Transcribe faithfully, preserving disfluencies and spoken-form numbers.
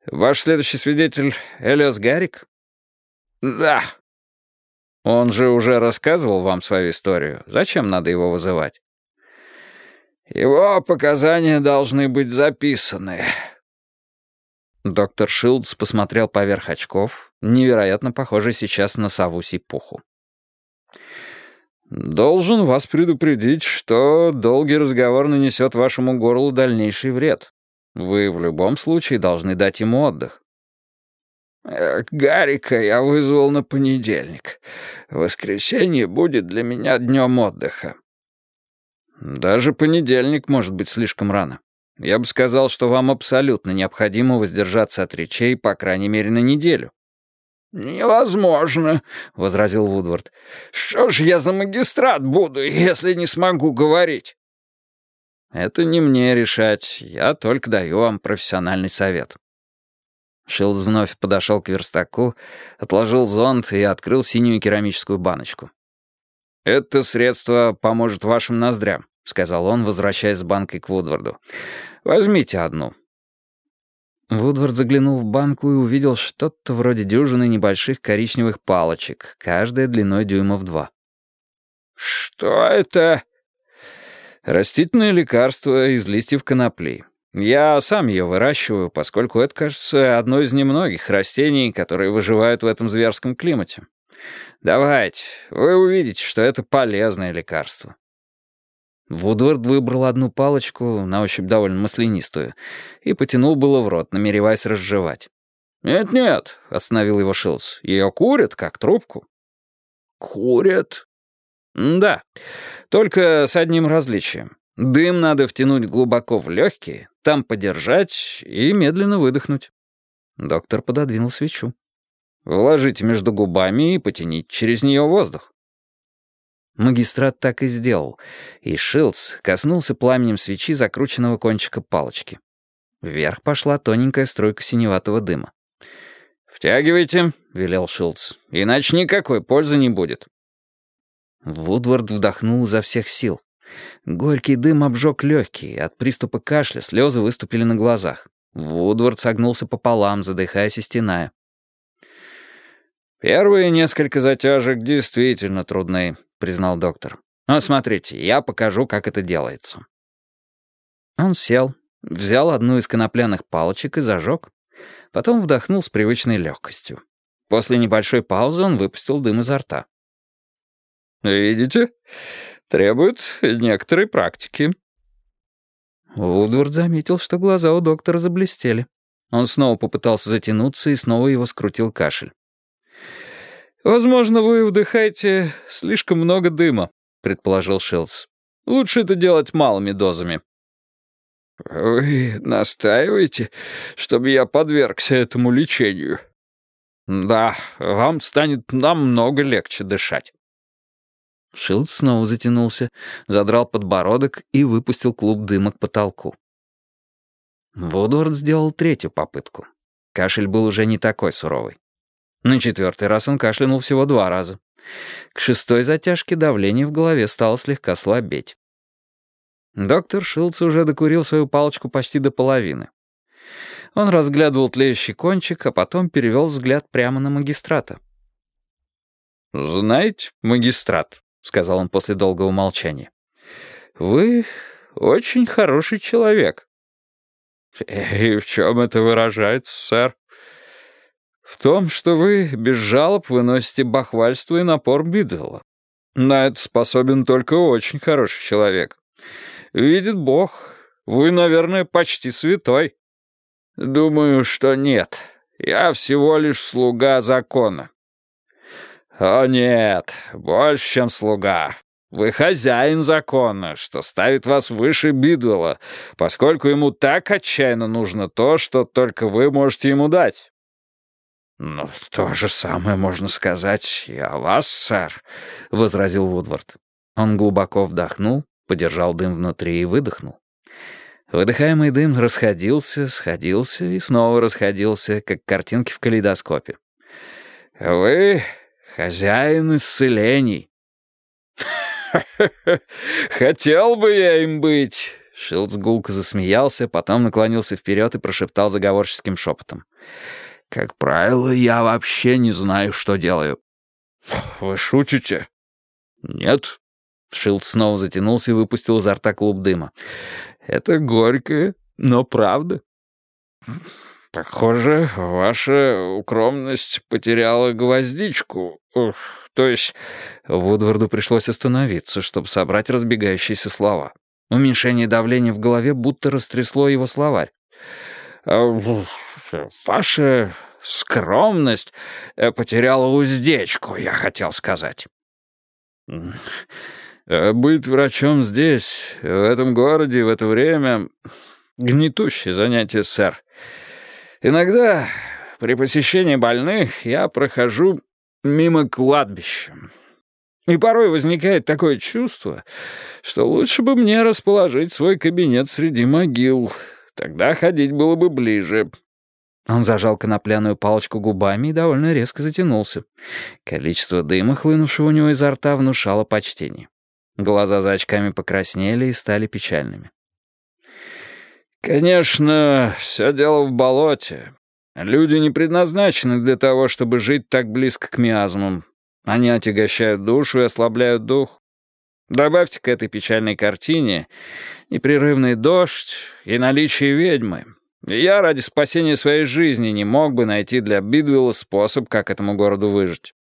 Ваш следующий свидетель — Элиас Гаррик? Да. Он же уже рассказывал вам свою историю. Зачем надо его вызывать? Его показания должны быть записаны. Доктор Шилдс посмотрел поверх очков, невероятно похожий сейчас на сову сипуху. «Должен вас предупредить, что долгий разговор нанесет вашему горлу дальнейший вред. Вы в любом случае должны дать ему отдых». «Гаррика я вызвал на понедельник. Воскресенье будет для меня днем отдыха». «Даже понедельник может быть слишком рано. Я бы сказал, что вам абсолютно необходимо воздержаться от речей, по крайней мере, на неделю». «Невозможно», — возразил Вудвард. «Что ж я за магистрат буду, если не смогу говорить?» «Это не мне решать. Я только даю вам профессиональный совет». Шилдс вновь подошел к верстаку, отложил зонт и открыл синюю керамическую баночку. «Это средство поможет вашим ноздрям», — сказал он, возвращаясь с банкой к Вудварду. «Возьмите одну». Вудвард заглянул в банку и увидел что-то вроде дюжины небольших коричневых палочек, каждая длиной дюймов два. «Что это?» «Растительное лекарство из листьев конопли. Я сам ее выращиваю, поскольку это, кажется, одно из немногих растений, которые выживают в этом зверском климате. Давайте, вы увидите, что это полезное лекарство». Вудвард выбрал одну палочку, на ощупь довольно маслянистую, и потянул было в рот, намереваясь разжевать. «Нет-нет», — остановил его Шилдс, — «ее курят, как трубку». «Курят?» «Да, только с одним различием. Дым надо втянуть глубоко в легкие, там подержать и медленно выдохнуть». Доктор пододвинул свечу. «Вложите между губами и потяните через нее воздух». Магистрат так и сделал, и Шилдс коснулся пламенем свечи закрученного кончика палочки. Вверх пошла тоненькая струйка синеватого дыма. «Втягивайте», — велел Шилдс, — «иначе никакой пользы не будет». Вудвард вдохнул изо всех сил. Горький дым обжег легкие, от приступа кашля слезы выступили на глазах. Вудвард согнулся пополам, задыхаясь и стеная. «Первые несколько затяжек действительно трудны», — признал доктор. «Но смотрите, я покажу, как это делается». Он сел, взял одну из конопляных палочек и зажег. Потом вдохнул с привычной легкостью. После небольшой паузы он выпустил дым изо рта. «Видите? Требует некоторой практики». Вудвард заметил, что глаза у доктора заблестели. Он снова попытался затянуться, и снова его скрутил кашель. «Возможно, вы вдыхаете слишком много дыма», — предположил Шилдс. «Лучше это делать малыми дозами». «Вы настаиваете, чтобы я подвергся этому лечению?» «Да, вам станет намного легче дышать». Шилдс снова затянулся, задрал подбородок и выпустил клуб дыма к потолку. Вудвард сделал третью попытку. Кашель был уже не такой суровый. На четвертый раз он кашлянул всего два раза. К шестой затяжке давление в голове стало слегка слабеть. Доктор Шилдс уже докурил свою палочку почти до половины. Он разглядывал тлеющий кончик, а потом перевел взгляд прямо на магистрата. «Знаете, магистрат», — сказал он после долгого молчания, — «вы очень хороший человек». «И в чем это выражается, сэр?» «В том, что вы без жалоб выносите бахвальство и напор Бидвелла. На это способен только очень хороший человек. Видит Бог, вы, наверное, почти святой». «Думаю, что нет. Я всего лишь слуга закона». «О нет, больше, чем слуга. Вы хозяин закона, что ставит вас выше Бидвелла, поскольку ему так отчаянно нужно то, что только вы можете ему дать». «Ну, то же самое можно сказать и о вас, сэр», — возразил Вудвард. Он глубоко вдохнул, подержал дым внутри и выдохнул. Выдыхаемый дым расходился, сходился и снова расходился, как картинки в калейдоскопе. «Вы хозяин исцелений». «Хотел бы я им быть. Шилдс гулко засмеялся, потом наклонился вперед и прошептал заговорческим шепотом. «Как правило, я вообще не знаю, что делаю». «Вы шутите?» «Нет». Шилдс снова затянулся и выпустил изо рта клуб дыма. «Это горькое, но правда». «Похоже, ваша укромность потеряла гвоздичку. Ух, то есть...» Вудварду пришлось остановиться, чтобы собрать разбегающиеся слова. Уменьшение давления в голове будто растрясло его словарь. «Ваша скромность потеряла уздечку, я хотел сказать». «Быть врачом здесь, в этом городе, в это время — гнетущее занятие, сэр. Иногда при посещении больных я прохожу мимо кладбища. И порой возникает такое чувство, что лучше бы мне расположить свой кабинет среди могил. Тогда ходить было бы ближе». Он зажал конопляную палочку губами и довольно резко затянулся. Количество дыма, хлынувшего у него изо рта, внушало почтение. Глаза за очками покраснели и стали печальными. «Конечно, все дело в болоте. Люди не предназначены для того, чтобы жить так близко к миазмам. Они отягощают душу и ослабляют дух. Добавьте к этой печальной картине непрерывный дождь и наличие ведьмы. И я ради спасения своей жизни не мог бы найти для Бидвелла способ, как этому городу выжить.